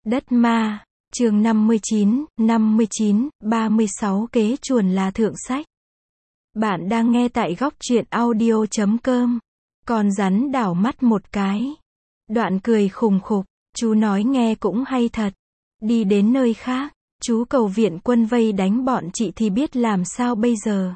Đất ma, chương 59, 36 kế chuồn là thượng sách. Bạn đang nghe tại góc truyện audio.com. Con rắn đảo mắt một cái. Đoạn cười khùng khục, chú nói nghe cũng hay thật. Đi đến nơi khác, chú cầu viện quân vây đánh bọn chị thì biết làm sao bây giờ.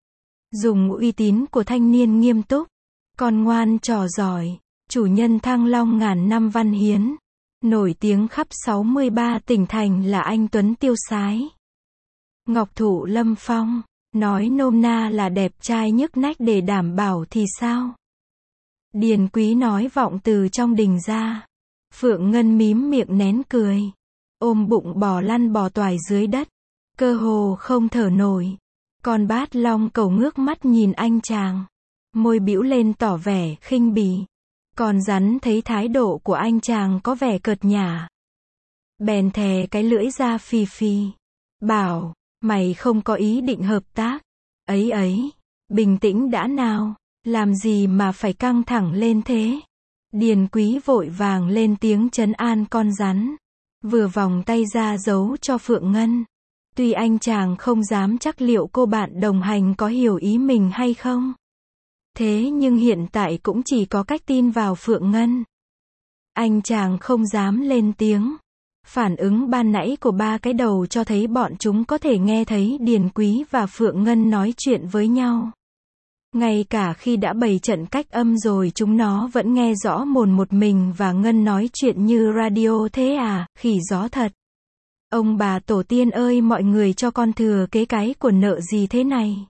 Dùng uy tín của thanh niên nghiêm túc, con ngoan trò giỏi, chủ nhân Thăng Long ngàn năm văn hiến. Nổi tiếng khắp 63 tỉnh thành là anh Tuấn tiêu sái. Ngọc Thụ Lâm Phong, nói nôm na là đẹp trai nhức nách để đảm bảo thì sao? Điền Quý nói vọng từ trong đình ra. Phượng Ngân mím miệng nén cười. Ôm bụng bò lăn bò toài dưới đất. Cơ hồ không thở nổi. Con Bát Long Cầu ngước mắt nhìn anh chàng. Môi bĩu lên tỏ vẻ khinh bỉ. Còn rắn thấy thái độ của anh chàng có vẻ cợt nhả. Bèn thè cái lưỡi ra phì phì. Bảo, mày không có ý định hợp tác. Ấy, bình tĩnh đã nào. Làm gì mà phải căng thẳng lên thế? Điền Quý vội vàng lên tiếng trấn an con rắn. Vừa vòng tay ra giấu cho Phượng Ngân. Tuy anh chàng không dám chắc liệu cô bạn đồng hành có hiểu ý mình hay không. Thế nhưng hiện tại cũng chỉ có cách tin vào Phượng Ngân. Anh chàng không dám lên tiếng. Phản ứng ban nãy của ba cái đầu cho thấy bọn chúng có thể nghe thấy Điền Quý và Phượng Ngân nói chuyện với nhau. Ngay cả khi đã bày trận cách âm rồi chúng nó vẫn nghe rõ mồn một mình và Ngân nói chuyện như radio thế à, khỉ gió thật. Ông bà tổ tiên ơi, mọi người cho con thừa kế cái của nợ gì thế này?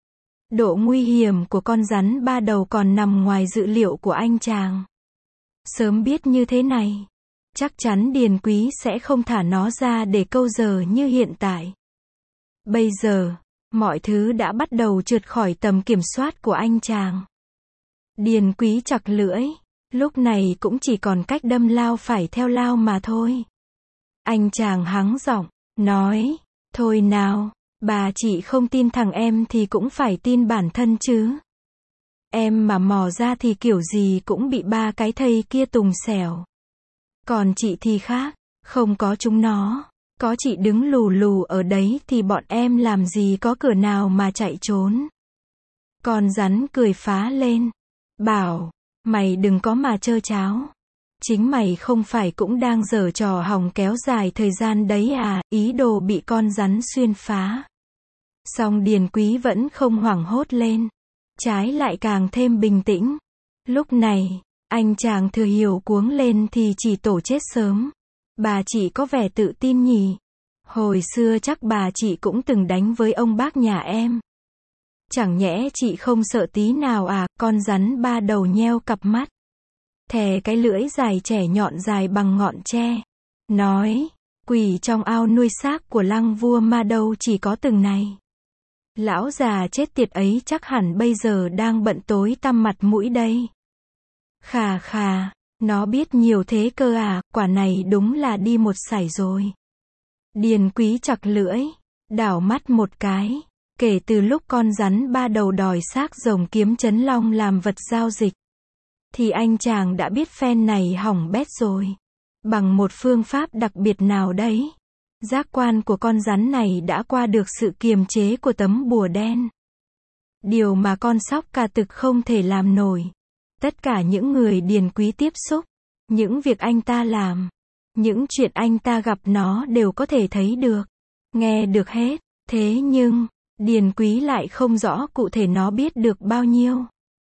Độ nguy hiểm của con rắn ba đầu còn nằm ngoài dự liệu của anh chàng. Sớm biết như thế này, chắc chắn Điền Quý sẽ không thả nó ra để câu giờ như hiện tại. Bây giờ, mọi thứ đã bắt đầu trượt khỏi tầm kiểm soát của anh chàng. Điền Quý chặt lưỡi, lúc này cũng chỉ còn cách đâm lao phải theo lao mà thôi. Anh chàng hắng giọng, nói, thôi nào. Bà chị không tin thằng em thì cũng phải tin bản thân chứ. Em mà mò ra thì kiểu gì cũng bị ba cái thây kia tùng xẻo. Còn chị thì khác, không có chúng nó. Có chị đứng lù lù ở đấy thì bọn em làm gì có cửa nào mà chạy trốn. Con rắn cười phá lên. Bảo, mày đừng có mà trơ cháo. Chính mày không phải cũng đang giở trò hòng kéo dài thời gian đấy à, ý đồ bị con rắn xuyên phá. Song Điền Quý vẫn không hoảng hốt lên. Trái lại càng thêm bình tĩnh. Lúc này, anh chàng thừa hiểu cuống lên thì chỉ tổ chết sớm. Bà chị có vẻ tự tin nhỉ. Hồi xưa chắc bà chị cũng từng đánh với ông bác nhà em. Chẳng nhẽ chị không sợ tí nào à, con rắn ba đầu nheo cặp mắt. Thè cái lưỡi dài trẻ nhọn dài bằng ngọn tre. Nói, quỷ trong ao nuôi xác của Lăng Vua Ma đâu chỉ có từng này. Lão già chết tiệt ấy chắc hẳn bây giờ đang bận tối tăm mặt mũi đây. Khà khà, nó biết nhiều thế cơ à, quả này đúng là đi một sảy rồi. Điền Quý chặt lưỡi, đảo mắt một cái. Kể từ lúc con rắn ba đầu đòi xác rồng Kiếm Chấn Long làm vật giao dịch, thì anh chàng đã biết phen này hỏng bét rồi. Bằng một phương pháp đặc biệt nào đấy, giác quan của con rắn này đã qua được sự kiềm chế của tấm bùa đen. Điều mà con sóc ca tực không thể làm nổi. Tất cả những người Điền Quý tiếp xúc, những việc anh ta làm, những chuyện anh ta gặp nó đều có thể thấy được, nghe được hết. Thế nhưng, Điền Quý lại không rõ cụ thể nó biết được bao nhiêu.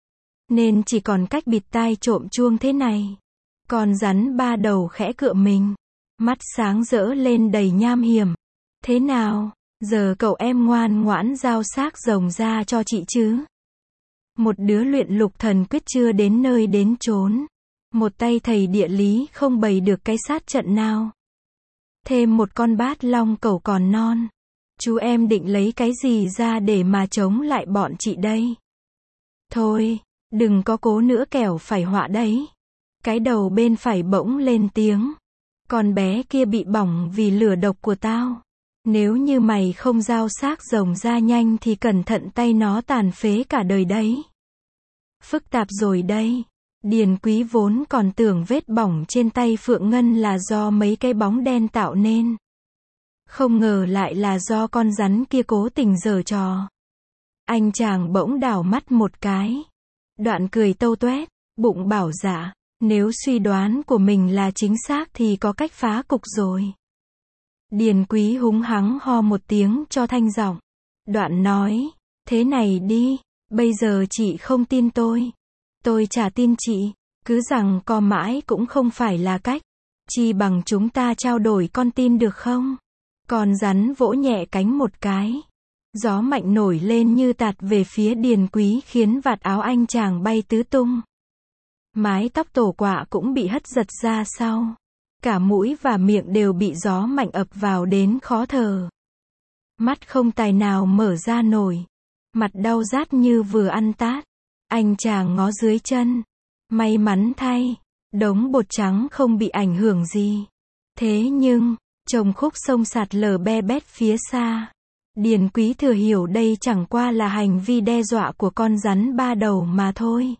Nên chỉ còn cách bịt tai trộm chuông thế này. Con rắn ba đầu khẽ cựa mình. Mắt sáng rỡ lên đầy nham hiểm. Thế nào, giờ cậu em ngoan ngoãn giao xác rồng ra cho chị chứ? Một đứa luyện lục thần quyết chưa đến nơi đến chốn. Một tay thầy địa lý không bày được cái sát trận nào. Thêm một con Bát Long Cẩu còn non. Chú em định lấy cái gì ra để mà chống lại bọn chị đây? Thôi, đừng có cố nữa kẻo phải họa đấy. Cái đầu bên phải bỗng lên tiếng. Con bé kia bị bỏng vì lửa độc của tao. Nếu như mày không giao xác rồng ra nhanh thì cẩn thận tay nó tàn phế cả đời đấy. Phức tạp rồi đây. Điền Quý vốn còn tưởng vết bỏng trên tay Phượng Ngân là do mấy cái bóng đen tạo nên. Không ngờ lại là do con rắn kia cố tình giở trò. Anh chàng bỗng đảo mắt một cái. Đoạn cười tâu toét, bụng bảo dạ, nếu suy đoán của mình là chính xác thì có cách phá cục rồi. Điền Quý húng hắng ho một tiếng cho thanh giọng. Đoạn nói, thế này đi, bây giờ chị không tin tôi chả tin chị, cứ rằng co mãi cũng không phải là cách, chi bằng chúng ta trao đổi con tin được không? Con rắn vỗ nhẹ cánh một cái. Gió mạnh nổi lên như tạt về phía Điền Quý khiến vạt áo anh chàng bay tứ tung. Mái tóc tổ quạ cũng bị hất giật ra sau. Cả mũi và miệng đều bị gió mạnh ập vào đến khó thở. Mắt không tài nào mở ra nổi. Mặt đau rát như vừa ăn tát. Anh chàng ngó dưới chân. May mắn thay, đống bột trắng không bị ảnh hưởng gì. Thế nhưng, trông khúc sông sạt lở be bét phía xa. Điền Quý thừa hiểu đây chẳng qua là hành vi đe dọa của con rắn ba đầu mà thôi.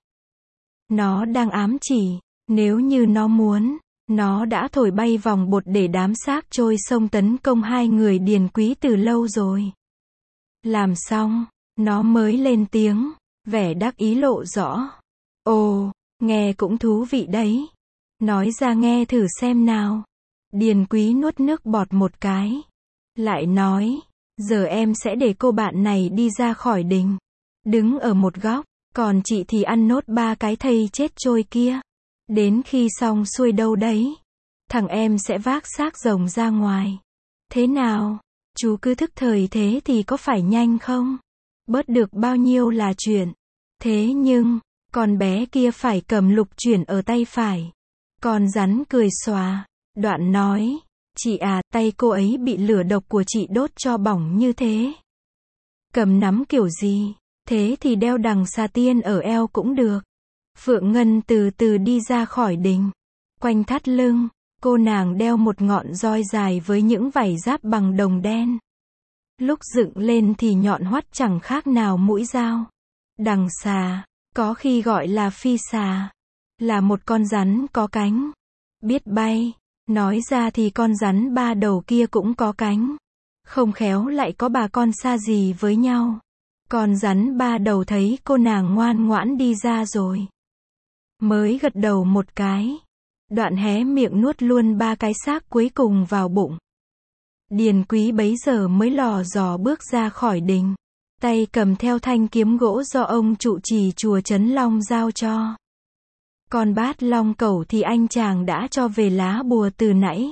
Nó đang ám chỉ, nếu như nó muốn, nó đã thổi bay vòng bột để đám xác trôi sông tấn công hai người Điền Quý từ lâu rồi. Làm xong, nó mới lên tiếng, vẻ đắc ý lộ rõ. Ồ, nghe cũng thú vị đấy. Nói ra nghe thử xem nào. Điền Quý nuốt nước bọt một cái. Lại nói, giờ em sẽ để cô bạn này đi ra khỏi đình. Đứng ở một góc, còn chị thì ăn nốt 3 cái thây chết trôi kia. Đến khi xong xuôi đâu đấy, thằng em sẽ vác xác rồng ra ngoài. Thế nào, chú cứ thức thời thế thì có phải nhanh không? Bớt được bao nhiêu là chuyện. Thế nhưng, con bé kia phải cầm lục chuyển ở tay phải. Con rắn cười xòa, đoạn nói, chị à, tay cô ấy bị lửa độc của chị đốt cho bỏng như thế. Cầm nắm kiểu gì, thế thì đeo đằng xà tiên ở eo cũng được. Phượng Ngân từ từ đi ra khỏi đình. Quanh thắt lưng, cô nàng đeo một ngọn roi dài với những vảy giáp bằng đồng đen. Lúc dựng lên thì nhọn hoắt chẳng khác nào mũi dao. Đằng xà, có khi gọi là phi xà, là một con rắn có cánh, biết bay. Nói ra thì con rắn ba đầu kia cũng có cánh. Không khéo lại có bà con xa gì với nhau. Con rắn ba đầu thấy cô nàng ngoan ngoãn đi ra rồi, mới gật đầu một cái. Đoạn hé miệng nuốt luôn 3 cái xác cuối cùng vào bụng. Điền Quý bấy giờ mới lò dò bước ra khỏi đình. Tay cầm theo thanh kiếm gỗ do ông trụ trì chùa Trấn Long giao cho. Còn bát long cẩu thì anh chàng đã cho về lá bùa từ nãy.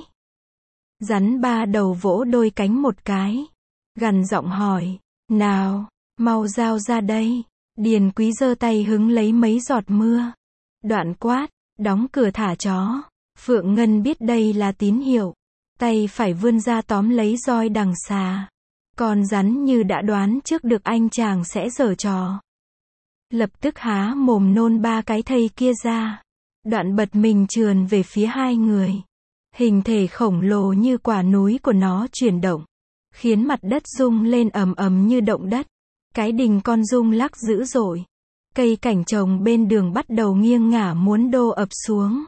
Rắn ba đầu vỗ đôi cánh một cái. Gằn giọng hỏi, nào, mau giao ra đây. Điền Quý giơ tay hứng lấy mấy giọt mưa. Đoạn quát, đóng cửa thả chó. Phượng Ngân biết đây là tín hiệu. Tay phải vươn ra tóm lấy roi đằng xà. Con rắn như đã đoán trước được anh chàng sẽ giở trò. Lập tức há mồm nôn 3 cái thây kia ra. Đoạn bật mình trườn về phía hai người. Hình thể khổng lồ như quả núi của nó chuyển động, khiến mặt đất rung lên ầm ầm như động đất. Cái đình con rung lắc dữ dội. Cây cảnh trồng bên đường bắt đầu nghiêng ngả muốn đổ ập xuống.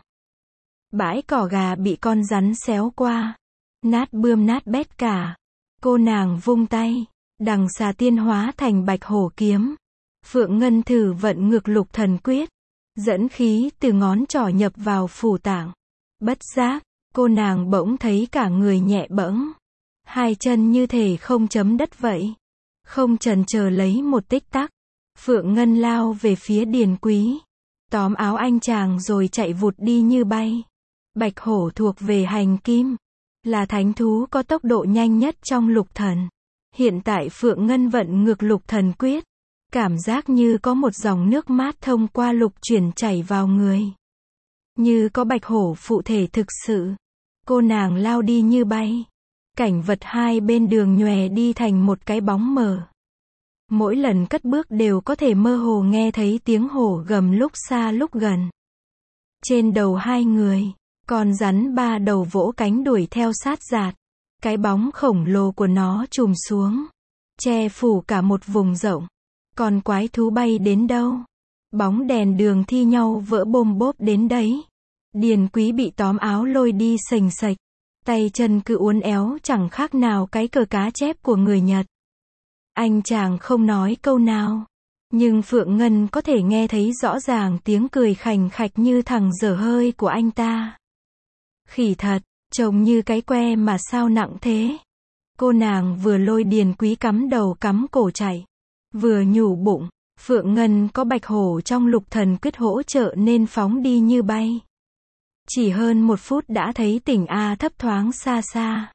Bãi cỏ gà bị con rắn xéo qua. Nát bươm nát bét cả. Cô nàng vung tay. Đằng xà tiên hóa thành bạch hổ kiếm. Phượng Ngân thử vận ngược lục thần quyết. Dẫn khí từ ngón trỏ nhập vào phủ tạng. Bất giác, cô nàng bỗng thấy cả người nhẹ bẫng. Hai chân như thể không chấm đất vậy. Không chần chờ lấy một tích tắc. Phượng Ngân lao về phía Điền Quý. Tóm áo anh chàng rồi chạy vụt đi như bay. Bạch hổ thuộc về hành kim. Là thánh thú có tốc độ nhanh nhất trong lục thần. Hiện tại Phượng Ngân vận ngược lục thần quyết. Cảm giác như có một dòng nước mát thông qua lục chuyển chảy vào người. Như có bạch hổ phụ thể thực sự. Cô nàng lao đi như bay. Cảnh vật hai bên đường nhòe đi thành một cái bóng mờ. Mỗi lần cất bước đều có thể mơ hồ nghe thấy tiếng hổ gầm lúc xa lúc gần. Trên đầu hai người, con rắn ba đầu vỗ cánh đuổi theo sát giạt. Cái bóng khổng lồ của nó trùm xuống, che phủ cả một vùng rộng. Còn quái thú bay đến đâu? Bóng đèn đường thi nhau vỡ bôm bốp đến đấy. Điền Quý bị tóm áo lôi đi sềnh sệch. Tay chân cứ uốn éo chẳng khác nào cái cờ cá chép của người Nhật. Anh chàng không nói câu nào. Nhưng Phượng Ngân có thể nghe thấy rõ ràng tiếng cười khành khạch như thằng dở hơi của anh ta. Khỉ thật, trông như cái que mà sao nặng thế. Cô nàng vừa lôi Điền Quý cắm đầu cắm cổ chạy. Vừa nhủ bụng, Phượng Ngân có Bạch Hổ trong Lục Thần Quyết hỗ trợ nên phóng đi như bay. Chỉ hơn 1 phút đã thấy tỉnh A thấp thoáng xa xa.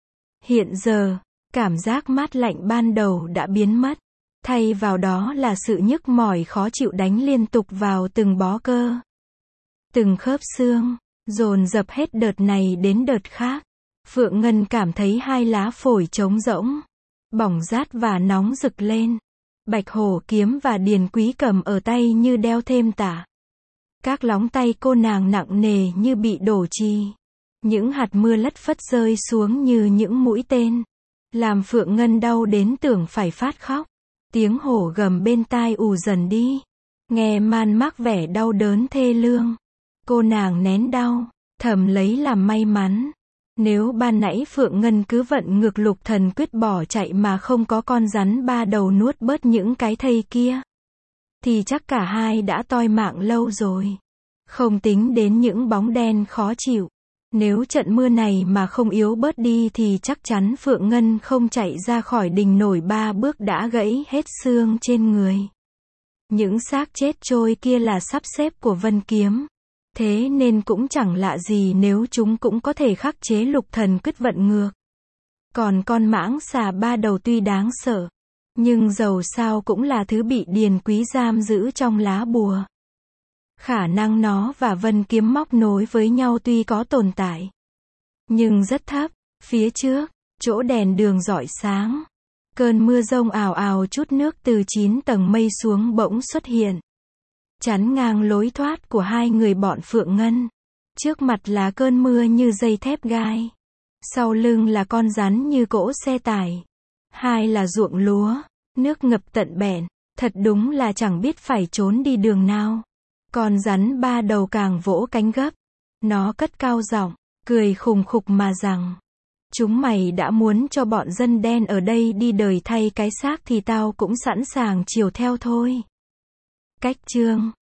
Hiện giờ, cảm giác mát lạnh ban đầu đã biến mất. Thay vào đó là sự nhức mỏi khó chịu đánh liên tục vào từng bó cơ. Từng khớp xương, dồn dập hết đợt này đến đợt khác. Phượng Ngân cảm thấy 2 lá phổi trống rỗng, bỏng rát và nóng rực lên. Bạch Hổ kiếm và Điền Quý cầm ở tay như đeo thêm tả. Các lóng tay cô nàng nặng nề như bị đổ chì. Những hạt mưa lất phất rơi xuống như những mũi tên, làm Phượng Ngân đau đến tưởng phải phát khóc. Tiếng hổ gầm bên tai ù dần đi, nghe man mác vẻ đau đớn thê lương. Cô nàng nén đau, thầm lấy làm may mắn. Nếu ban nãy Phượng Ngân cứ vận ngược Lục Thần Quyết bỏ chạy mà không có con rắn 3 đầu nuốt bớt những cái thây kia, thì chắc cả hai đã toi mạng lâu rồi. Không tính đến những bóng đen khó chịu. Nếu trận mưa này mà không yếu bớt đi thì chắc chắn Phượng Ngân không chạy ra khỏi đình nổi 3 bước đã gãy hết xương trên người. Những xác chết trôi kia là sắp xếp của Vân Kiếm. Thế nên cũng chẳng lạ gì nếu chúng cũng có thể khắc chế Lục Thần Quyết vận ngược. Còn con mãng xà 3 đầu tuy đáng sợ, nhưng dầu sao cũng là thứ bị Điền Quý giam giữ trong lá bùa. Khả năng nó và Vân Kiếm móc nối với nhau tuy có tồn tại, nhưng rất thấp. Phía trước, chỗ đèn đường rọi sáng, cơn mưa rông ào ào chút nước từ 9 tầng mây xuống bỗng xuất hiện, chắn ngang lối thoát của 2 người bọn Phượng Ngân. Trước mặt là cơn mưa như dây thép gai, sau lưng là con rắn như cỗ xe tải, 2 là ruộng lúa, nước ngập tận bẹn, thật đúng là chẳng biết phải trốn đi đường nào. Con rắn 3 đầu càng vỗ cánh gấp, nó cất cao giọng, cười khùng khục mà rằng: chúng mày đã muốn cho bọn dân đen ở đây đi đời thay cái xác thì tao cũng sẵn sàng chiều theo thôi. Cách chương